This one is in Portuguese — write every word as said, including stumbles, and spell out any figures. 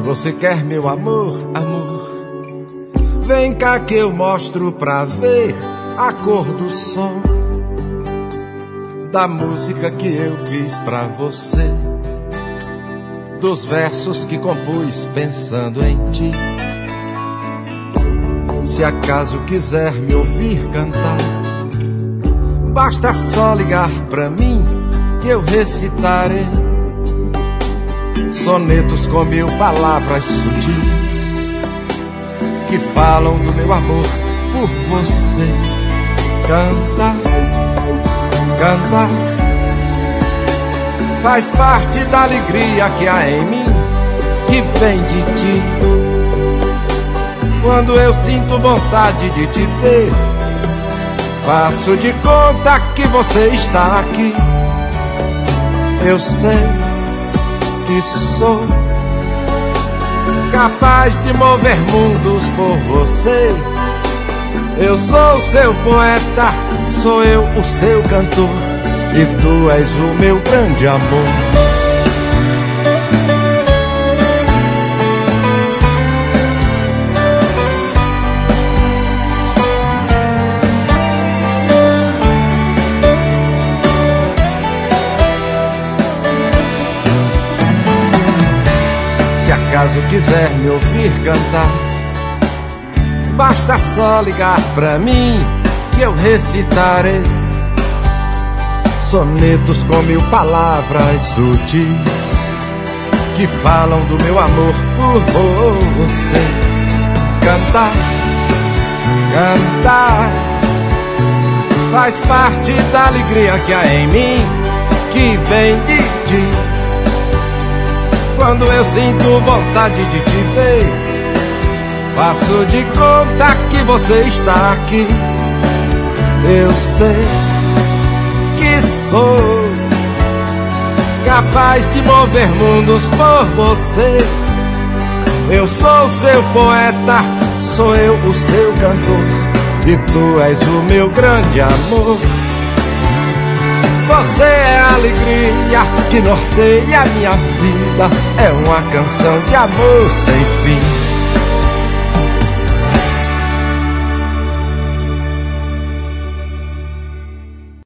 você quer meu amor, amor, vem cá que eu mostro pra ver a cor do som da música que eu fiz pra você, dos versos que compus pensando em ti. Se acaso quiser me ouvir cantar, basta só ligar pra mim que eu recitarei sonetos com mil palavras sutis que falam do meu amor por você. Cantar, cantar faz parte da alegria que há em mim, que vem de ti. Quando eu sinto vontade de te ver, faço de conta que você está aqui. Eu sei que sou capaz de mover mundos por você. Eu sou o seu poeta, sou eu o seu cantor, e tu és o meu grande amor. Se acaso quiser me ouvir cantar, basta só ligar pra mim que eu recitarei sonetos com mil palavras sutis que falam do meu amor por você. Cantar, cantar faz parte da alegria que há em mim, que vem de ti. Quando eu sinto vontade de te ver, faço de conta que você está aqui. Eu sei que sou capaz de mover mundos por você. Eu sou o seu poeta, sou eu o seu cantor, e tu és o meu grande amor. Você é a alegria que norteia a minha vida, é uma canção de amor sem fim.